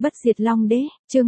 Bất diệt Long Đế, chương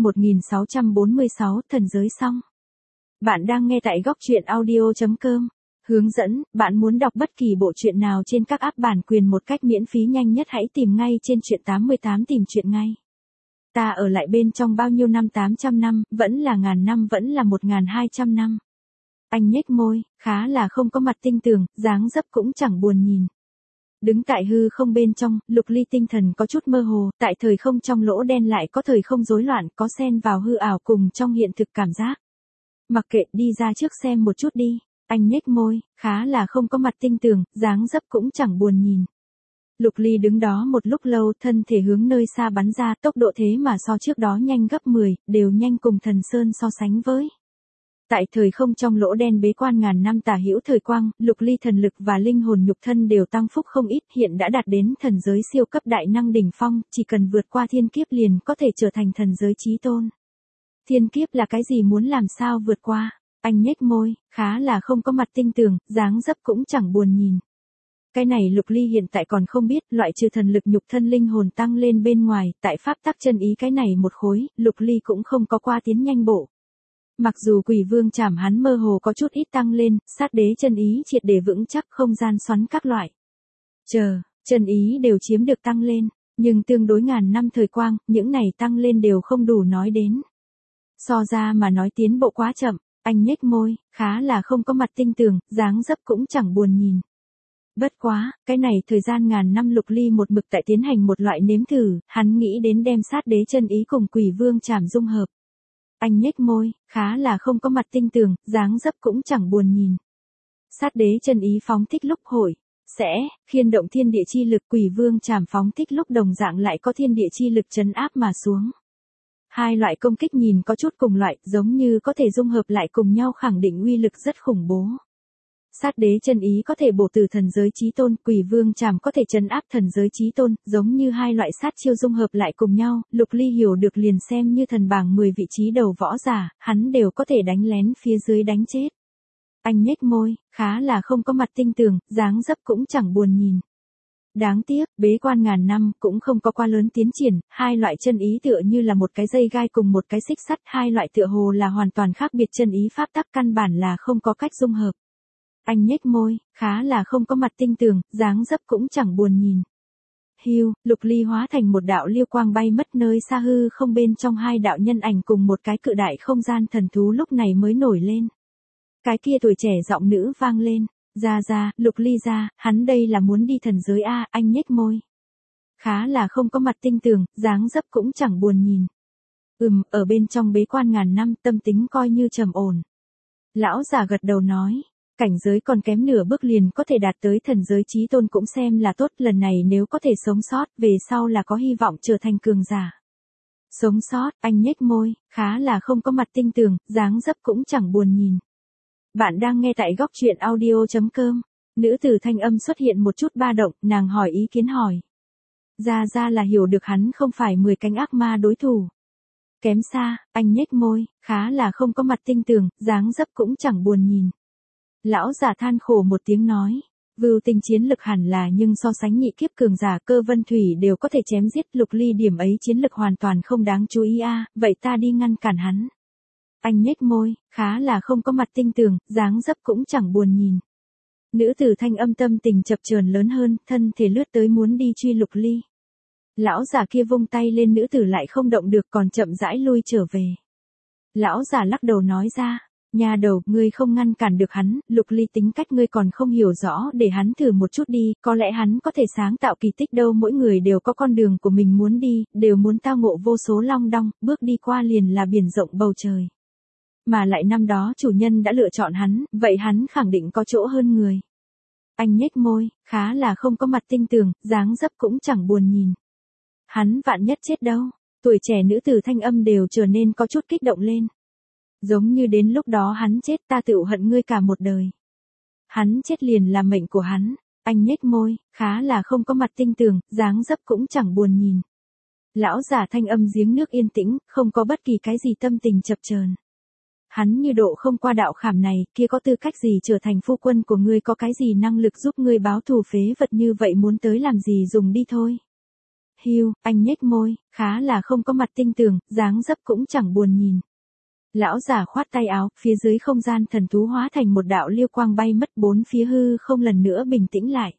1646, thần giới xong. Bạn đang nghe tại góc truyện audio.com. Hướng dẫn, bạn muốn đọc bất kỳ bộ truyện nào trên các app bản quyền một cách miễn phí nhanh nhất hãy tìm ngay trên truyện 88 tìm truyện ngay. Ta ở lại bên trong bao nhiêu năm, 800 năm, vẫn là ngàn năm, vẫn là 1200 năm. Anh nhếch môi, khá là không có mặt tinh tường, dáng dấp cũng chẳng buồn nhìn. Đứng tại hư không bên trong, Lục Ly tinh thần có chút mơ hồ, tại thời không trong lỗ đen lại có thời không rối loạn, có xen vào hư ảo cùng trong hiện thực cảm giác. Mặc kệ, đi ra trước xem một chút đi. Anh nhếch môi, khá là không có mặt tinh tường, dáng dấp cũng chẳng buồn nhìn. Lục Ly đứng đó một lúc lâu, thân thể hướng nơi xa bắn ra, tốc độ thế mà so trước đó nhanh gấp 10, đều nhanh cùng Thần Sơn so sánh với. Tại thời không trong lỗ đen bế quan ngàn năm tả hữu thời quang, Lục Ly thần lực và linh hồn nhục thân đều tăng phúc không ít, hiện đã đạt đến thần giới siêu cấp đại năng đỉnh phong, chỉ cần vượt qua thiên kiếp liền có thể trở thành thần giới chí tôn. Thiên kiếp là cái gì, muốn làm sao vượt qua? Anh nhếch môi, khá là không có mặt tinh tường, dáng dấp cũng chẳng buồn nhìn. Cái này Lục Ly hiện tại còn không biết, loại trừ thần lực nhục thân linh hồn tăng lên bên ngoài, tại pháp tắc chân ý cái này một khối, Lục Ly cũng không có qua tiến nhanh bộ. Mặc dù Quỷ Vương Trảm hắn mơ hồ có chút ít tăng lên, sát đế chân ý triệt để vững chắc, không gian xoắn các loại. Chân ý đều chiếm được tăng lên, nhưng tương đối ngàn năm thời quang, những này tăng lên đều không đủ nói đến. So ra mà nói tiến bộ quá chậm, anh nhếch môi, khá là không có mặt tinh tường, dáng dấp cũng chẳng buồn nhìn. Bất quá, cái này thời gian ngàn năm Lục Ly một mực tại tiến hành một loại nếm thử, hắn nghĩ đến đem sát đế chân ý cùng Quỷ Vương Trảm dung hợp. Anh nhếch môi, khá là không có mặt tinh tường, dáng dấp cũng chẳng buồn nhìn. Sát đế chân ý phóng thích lúc hội, sẽ khiên động thiên địa chi lực, Quỷ Vương Trảm phóng thích lúc đồng dạng lại có thiên địa chi lực trấn áp mà xuống. Hai loại công kích nhìn có chút cùng loại, giống như có thể dung hợp lại cùng nhau, khẳng định uy lực rất khủng bố. Sát đế chân ý có thể bổ từ thần giới chí tôn, Quỷ Vương Trảm có thể trấn áp thần giới chí tôn, giống như hai loại sát chiêu dung hợp lại cùng nhau, Lục Ly hiểu được liền xem như thần bảng 10 vị trí đầu võ giả, hắn đều có thể đánh lén phía dưới đánh chết. Anh nhếch môi, khá là không có mặt tinh tường, dáng dấp cũng chẳng buồn nhìn. Đáng tiếc, bế quan ngàn năm cũng không có quá lớn tiến triển, hai loại chân ý tựa như là một cái dây gai cùng một cái xích sắt, hai loại tựa hồ là hoàn toàn khác biệt chân ý pháp tắc, căn bản là không có cách dung hợp. Anh nhếch môi, khá là không có mặt tinh tường, dáng dấp cũng chẳng buồn nhìn. Hưu, Lục Ly hóa thành một đạo liêu quang bay mất nơi xa hư không bên trong, hai đạo nhân ảnh cùng một cái cự đại không gian thần thú lúc này mới nổi lên. Cái kia tuổi trẻ giọng nữ vang lên, ra, Lục Ly ra, hắn đây là muốn đi thần giới a, anh nhếch môi. Khá là không có mặt tinh tường, dáng dấp cũng chẳng buồn nhìn. Ở bên trong bế quan ngàn năm, tâm tính coi như trầm ổn. Lão già gật đầu nói. Cảnh giới còn kém nửa bước liền có thể đạt tới thần giới chí tôn cũng xem là tốt, lần này nếu có thể sống sót, về sau là có hy vọng trở thành cường giả. Sống sót, anh nhếch môi, khá là không có mặt tinh tường, dáng dấp cũng chẳng buồn nhìn. Bạn đang nghe tại góc truyện audio.com. Nữ tử thanh âm xuất hiện một chút ba động, nàng hỏi ý kiến hỏi. Ra là hiểu được hắn không phải 10 cánh ác ma đối thủ. Kém xa, anh nhếch môi, khá là không có mặt tinh tường, dáng dấp cũng chẳng buồn nhìn. Lão giả than khổ một tiếng nói, vưu tinh chiến lực hẳn là, nhưng so sánh nhị kiếp cường giả Cơ Vân Thủy đều có thể chém giết, Lục Ly điểm ấy chiến lực hoàn toàn không đáng chú ý a, vậy ta đi ngăn cản hắn. Anh nhếch môi, khá là không có mặt tinh tường, dáng dấp cũng chẳng buồn nhìn. Nữ tử thanh âm tâm tình chập chờn lớn hơn, thân thể lướt tới muốn đi truy Lục Ly. Lão giả kia vung tay lên, nữ tử lại không động được, còn chậm rãi lui trở về. Lão giả lắc đầu nói ra. Nhà đầu, ngươi không ngăn cản được hắn, Lục Ly tính cách ngươi còn không hiểu rõ, để hắn thử một chút đi, có lẽ hắn có thể sáng tạo kỳ tích đâu, mỗi người đều có con đường của mình muốn đi, đều muốn tao ngộ vô số long đong, bước đi qua liền là biển rộng bầu trời. Mà lại năm đó chủ nhân đã lựa chọn hắn, vậy hắn khẳng định có chỗ hơn người. Anh nhếch môi, khá là không có mặt tinh tường, dáng dấp cũng chẳng buồn nhìn. Hắn vạn nhất chết đâu, tuổi trẻ nữ tử thanh âm đều trở nên có chút kích động lên. Giống như đến lúc đó hắn chết, ta tự hận ngươi cả một đời. Hắn chết liền là mệnh của hắn. Anh nhếch môi, khá là không có mặt tinh tường, dáng dấp cũng chẳng buồn nhìn. Lão giả thanh âm giếng nước yên tĩnh, không có bất kỳ cái gì tâm tình chập chờn. Hắn như độ không qua đạo khảm này, kia có tư cách gì trở thành phu quân của ngươi, có cái gì năng lực giúp ngươi báo thù phế vật như vậy, muốn tới làm gì dùng đi thôi. Hiu, anh nhếch môi, khá là không có mặt tinh tường, dáng dấp cũng chẳng buồn nhìn. Lão giả khoát tay áo, phía dưới không gian thần thú hóa thành một đạo liêu quang bay mất, bốn phía hư không lần nữa bình tĩnh lại.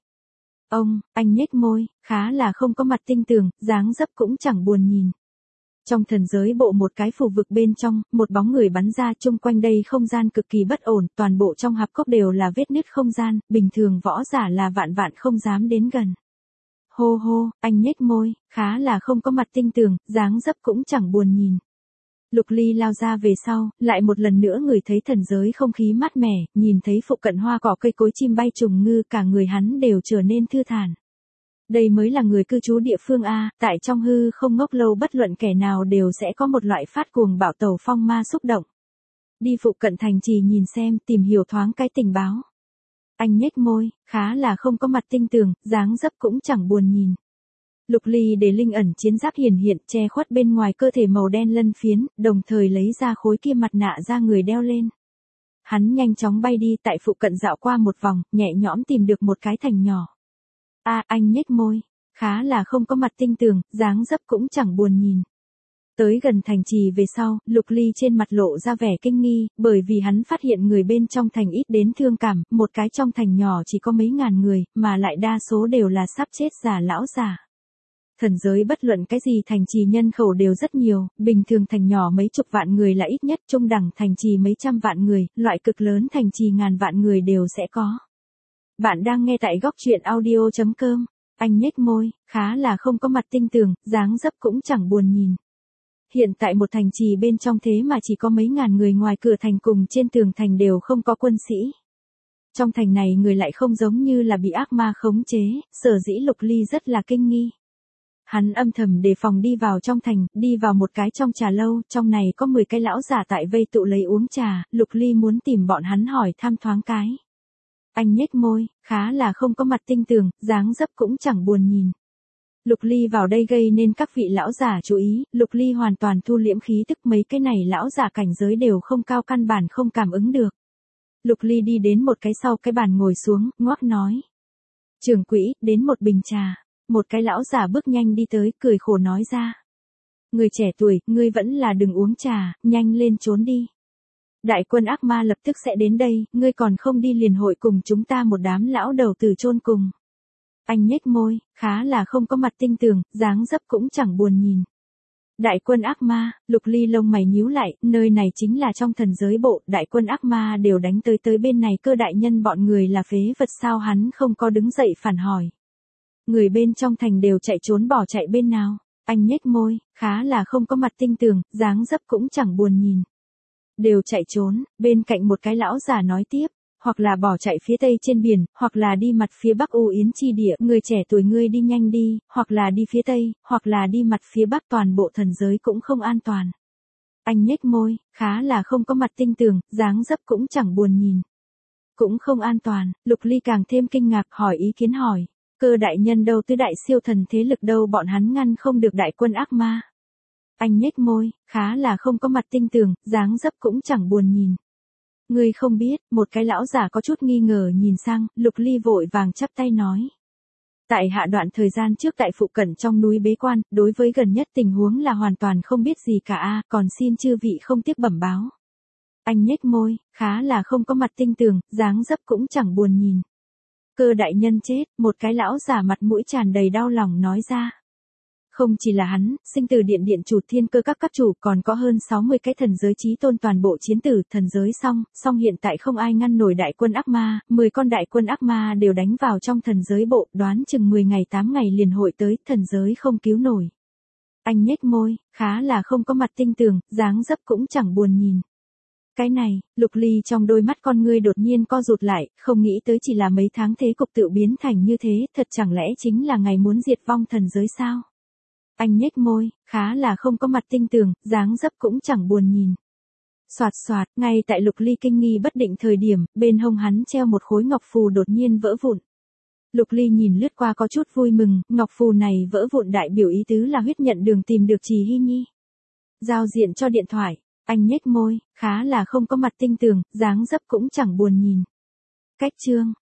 Anh nhếch môi, khá là không có mặt tinh tường, dáng dấp cũng chẳng buồn nhìn. Trong thần giới bộ một cái phủ vực bên trong, một bóng người bắn ra, chung quanh đây không gian cực kỳ bất ổn, toàn bộ trong hạp cốc đều là vết nứt không gian, bình thường võ giả là vạn vạn không dám đến gần. Hô hô, anh nhếch môi, khá là không có mặt tinh tường, dáng dấp cũng chẳng buồn nhìn. Lục Ly lao ra về sau, lại một lần nữa ngửi thấy thần giới không khí mát mẻ, nhìn thấy phụ cận hoa cỏ cây cối chim bay trùng ngư, cả người hắn đều trở nên thư thản. Đây mới là người cư trú địa phương A, tại trong hư không ngốc lâu bất luận kẻ nào đều sẽ có một loại phát cuồng bạo tẩu phong ma xúc động. Đi phụ cận thành trì nhìn xem, tìm hiểu thoáng cái tình báo. Anh nhếch môi, khá là không có mặt tinh tường, dáng dấp cũng chẳng buồn nhìn. Lục Ly để linh ẩn chiến giáp hiển hiện che khuất bên ngoài cơ thể màu đen lân phiến, đồng thời lấy ra khối kia mặt nạ ra người đeo lên. Hắn nhanh chóng bay đi tại phụ cận dạo qua một vòng, nhẹ nhõm tìm được một cái thành nhỏ. Anh nhếch môi, khá là không có mặt tinh tường, dáng dấp cũng chẳng buồn nhìn. Tới gần thành trì về sau, Lục Ly trên mặt lộ ra vẻ kinh nghi, bởi vì hắn phát hiện người bên trong thành ít đến thương cảm, một cái trong thành nhỏ chỉ có mấy ngàn người, mà lại đa số đều là sắp chết già lão già. Thần giới bất luận cái gì thành trì nhân khẩu đều rất nhiều, bình thường thành nhỏ mấy chục vạn người là ít nhất, trung đẳng thành trì mấy trăm vạn người, loại cực lớn thành trì ngàn vạn người đều sẽ có. Bạn đang nghe tại góc truyện audio.com. Anh nhếch môi, khá là không có mặt tinh tường, dáng dấp cũng chẳng buồn nhìn. Hiện tại một thành trì bên trong thế mà chỉ có mấy ngàn người, ngoài cửa thành cùng trên tường thành đều không có quân sĩ. Trong thành này người lại không giống như là bị ác ma khống chế, sở dĩ Lục Ly rất là kinh nghi. Hắn âm thầm đề phòng đi vào trong thành, đi vào một cái trong trà lâu, trong này có 10 cái lão giả tại vây tụ lấy uống trà, Lục Ly muốn tìm bọn hắn hỏi thăm thoáng cái. Anh nhếch môi, khá là không có mặt tinh tường, dáng dấp cũng chẳng buồn nhìn. Lục Ly vào đây gây nên các vị lão giả chú ý, Lục Ly hoàn toàn thu liễm khí tức, mấy cái này lão giả cảnh giới đều không cao, căn bản không cảm ứng được. Lục Ly đi đến một cái sau cái bàn ngồi xuống, ngoắc nói. Trưởng quỹ, đến một bình trà. Một cái lão giả bước nhanh đi tới, cười khổ nói ra. Người trẻ tuổi, ngươi vẫn là đừng uống trà, nhanh lên trốn đi. Đại quân ác ma lập tức sẽ đến đây, ngươi còn không đi liền hội cùng chúng ta một đám lão đầu tử chôn cùng. Anh nhếch môi, khá là không có mặt tinh tường, dáng dấp cũng chẳng buồn nhìn. Đại quân ác ma, Lục Ly lông mày nhíu lại, nơi này chính là trong thần giới bộ, đại quân ác ma đều đánh tới bên này, Cơ đại nhân bọn người là phế vật sao, hắn không có đứng dậy phản hỏi. Người bên trong thành đều chạy trốn bỏ chạy bên nào? Anh nhếch môi, khá là không có mặt tinh tường, dáng dấp cũng chẳng buồn nhìn. Đều chạy trốn, bên cạnh một cái lão giả nói tiếp, hoặc là bỏ chạy phía tây trên biển, hoặc là đi mặt phía bắc U Yến chi địa, người trẻ tuổi ngươi đi nhanh đi, hoặc là đi phía tây, hoặc là đi mặt phía bắc, toàn bộ thần giới cũng không an toàn. Anh nhếch môi, khá là không có mặt tinh tường, dáng dấp cũng chẳng buồn nhìn. Cũng không an toàn, Lục Ly càng thêm kinh ngạc, hỏi ý kiến hỏi. Cơ đại nhân đâu, tứ đại siêu thần thế lực đâu, bọn hắn ngăn không được đại quân ác ma. Anh nhếch môi, khá là không có mặt tinh tường, dáng dấp cũng chẳng buồn nhìn. Ngươi không biết, một cái lão giả có chút nghi ngờ nhìn sang, Lục Ly vội vàng chắp tay nói. Tại hạ đoạn thời gian trước tại phụ cận trong núi bế quan, đối với gần nhất tình huống là hoàn toàn không biết gì cả còn xin chư vị không tiếc bẩm báo. Anh nhếch môi, khá là không có mặt tinh tường, dáng dấp cũng chẳng buồn nhìn. Cơ đại nhân chết, một cái lão giả mặt mũi tràn đầy đau lòng nói ra. Không chỉ là hắn, sinh tử điện điện chủ Thiên Cơ các chủ còn có hơn 60 cái thần giới chí tôn toàn bộ chiến tử thần giới song hiện tại không ai ngăn nổi đại quân ác ma, 10 con đại quân ác ma đều đánh vào trong thần giới bộ, đoán chừng 10 ngày 8 ngày liền hội tới, thần giới không cứu nổi. Anh nhếch môi, khá là không có mặt tinh tường, dáng dấp cũng chẳng buồn nhìn. Cái này, Lục Ly trong đôi mắt con ngươi đột nhiên co rụt lại, không nghĩ tới chỉ là mấy tháng thế cục tự biến thành như thế, thật chẳng lẽ chính là ngày muốn diệt vong thần giới sao? Anh nhếch môi, khá là không có mặt tinh tường, dáng dấp cũng chẳng buồn nhìn. Soạt soạt, ngay tại Lục Ly kinh nghi bất định thời điểm, bên hông hắn treo một khối ngọc phù đột nhiên vỡ vụn. Lục Ly nhìn lướt qua có chút vui mừng, ngọc phù này vỡ vụn đại biểu ý tứ là huyết nhận đường tìm được Trì Hy Nhi. Giao diện cho điện thoại. Anh nhếch môi, khá là không có mặt tinh tường, dáng dấp cũng chẳng buồn nhìn. Cách chương.